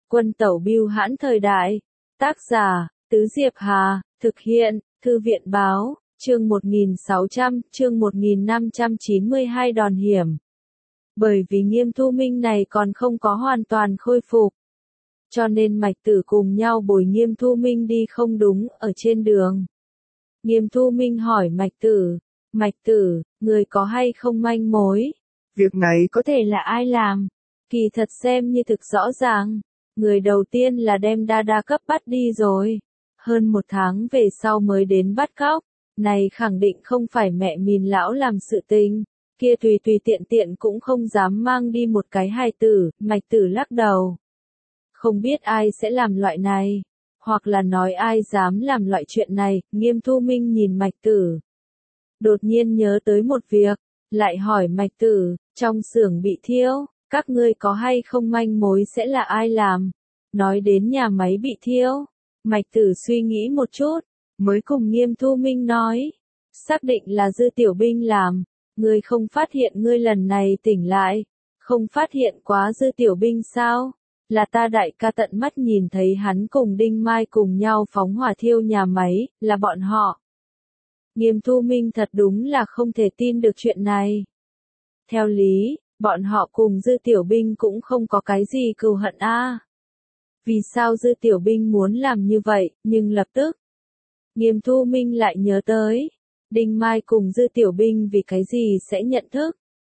Quân tẩu bưu hãn thời đại. Tác giả, Tứ Diệp Hà, thực hiện, Thư viện báo, chương 1600, chương 1592 đòn hiểm. Bởi vì Nghiêm Thu Minh này còn không có hoàn toàn khôi phục, cho nên Mạch Tử cùng nhau bồi Nghiêm Thu Minh đi không đúng, ở trên đường. Nghiêm Thu Minh hỏi Mạch Tử, người có hay không manh mối? Việc này Có thể là ai làm? Kỳ thật xem như thực rõ ràng. Người đầu tiên là đem Đa cấp bắt đi rồi. Hơn 1 tháng về sau mới đến bắt cóc. Này khẳng định không phải mẹ Mìn lão làm sự tình. Kia tùy tiện cũng không dám mang đi một cái hài tử. Mạch Tử lắc đầu. Không biết ai sẽ làm loại này. Hoặc là nói ai dám làm loại chuyện này. Nghiêm Thu Minh nhìn Mạch Tử. Đột nhiên nhớ tới một việc. Lại hỏi Mạch Tử, trong xưởng bị thiêu, các ngươi có hay không manh mối sẽ là ai làm? Nói đến nhà máy bị thiêu, Mạch Tử suy nghĩ một chút, mới cùng Nghiêm Thu Minh nói, xác định là Dư Tiểu Binh làm, ngươi không phát hiện ngươi lần này tỉnh lại, không phát hiện quá Dư Tiểu Binh sao? Là ta đại ca tận mắt nhìn thấy hắn cùng Đinh Mai cùng nhau phóng hỏa thiêu nhà máy, là bọn họ. Nghiêm Thu Minh thật đúng là không thể tin được chuyện này. Theo lý, bọn họ cùng Dư Tiểu Binh cũng không có cái gì cừu hận a. Vì sao Dư Tiểu Binh muốn làm như vậy, nhưng lập tức, Nghiêm Thu Minh lại nhớ tới, Đinh Mai cùng Dư Tiểu Binh vì cái gì sẽ nhận thức.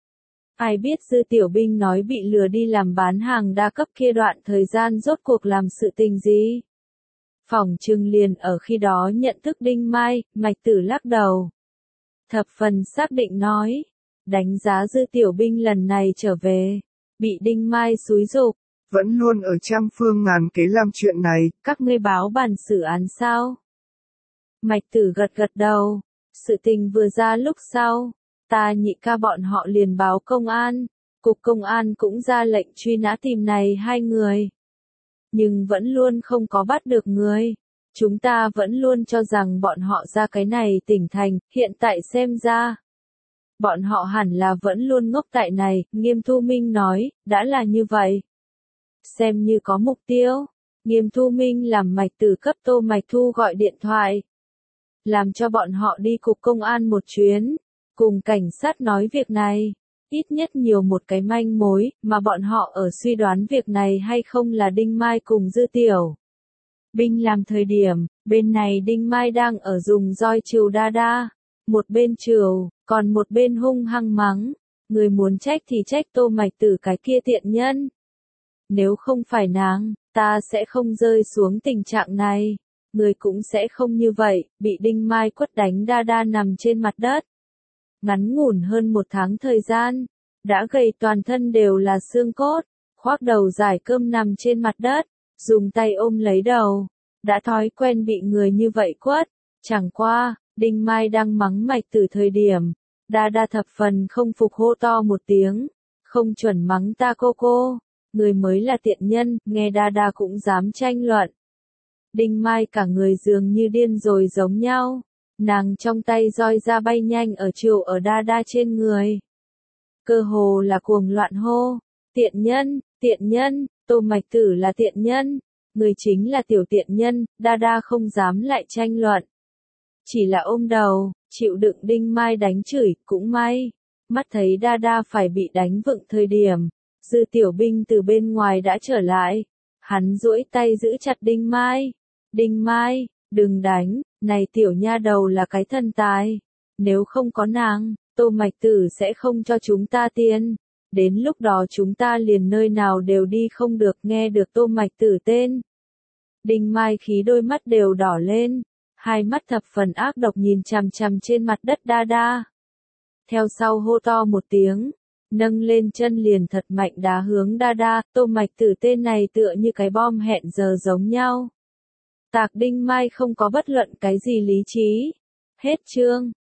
Ai biết Dư Tiểu Binh nói bị lừa đi làm bán hàng đa cấp kia đoạn thời gian rốt cuộc làm sự tình gì? Phỏng chừng liền ở khi đó nhận thức Đinh Mai, Mạch Tử lắc đầu. Thập phần xác định nói, đánh giá Dư Tiểu Binh lần này trở về, bị Đinh Mai xúi giục. Vẫn luôn ở trăm phương ngàn kế làm chuyện này. Các ngươi báo bản xử án sao? Mạch Tử gật đầu. Sự tình vừa ra lúc sau, ta nhị ca bọn họ liền báo công an. Cục công an cũng ra lệnh truy nã tìm này 2 người. Nhưng vẫn luôn không có bắt được người. Chúng ta vẫn luôn cho rằng bọn họ ra cái này tỉnh thành, hiện tại xem ra. Bọn họ hẳn là vẫn luôn ngốc tại này, Nghiêm Thu Minh nói, đã là như vậy. Xem như có mục tiêu. Nghiêm Thu Minh làm Mạch Tử cấp Tô Mạch Thu gọi điện thoại. Làm cho bọn họ đi cục công an một chuyến. Cùng cảnh sát nói việc này. Ít nhất nhiều một cái manh mối, mà bọn họ ở suy đoán việc này hay không là Đinh Mai cùng Dư Tiểu Binh làm thời điểm, bên này Đinh Mai đang ở dùng roi trừu Đa. Một bên trừu, còn một bên hung hăng mắng. Người muốn trách thì trách Tô Mạch Tử cái kia tiện nhân. Nếu không phải nàng, ta sẽ không rơi xuống tình trạng này. Người cũng sẽ không như vậy, bị Đinh Mai quất đánh Đa nằm trên mặt đất. Ngắn ngủn hơn 1 tháng thời gian, đã gầy toàn thân đều là xương cốt, khoác đầu giải cơm nằm trên mặt đất, dùng tay ôm lấy đầu, đã thói quen bị người như vậy quất. Chẳng qua, Đinh Mai đang mắng Mạch Tử thời điểm, Đa thập phần không phục hô to một tiếng, không chuẩn mắng ta cô, người mới là tiện nhân, nghe Đa cũng dám tranh luận. Đinh Mai cả người dường như điên rồi giống nhau. Nàng trong tay roi ra bay nhanh ở chiều ở Đa trên người. Cơ hồ là cuồng loạn hô. Tiện nhân, Tô Mạch Tử là tiện nhân. Người chính là tiểu tiện nhân, Đa không dám lại tranh luận. Chỉ là ôm đầu, chịu đựng Đinh Mai đánh chửi, cũng may. Mắt thấy Đa phải bị đánh vựng thời điểm. Dư Tiểu Binh từ bên ngoài đã trở lại. Hắn duỗi tay giữ chặt Đinh Mai. Đinh Mai, đừng đánh, này tiểu nha đầu là cái thần tài. Nếu không có nàng, Tô Mạch Tử sẽ không cho chúng ta tiền. Đến lúc đó chúng ta liền nơi nào đều đi không được, nghe được Tô Mạch Tử tên. Đinh Mai khí đôi mắt đều đỏ lên, 2 mắt thập phần ác độc nhìn chằm chằm trên mặt đất Đa. Theo sau hô to một tiếng, nâng lên chân liền thật mạnh đá hướng Đa, Tô Mạch Tử tên này tựa như cái bom hẹn giờ giống nhau. Tạc Đinh Mai không có bất luận cái gì lý trí. Hết chương.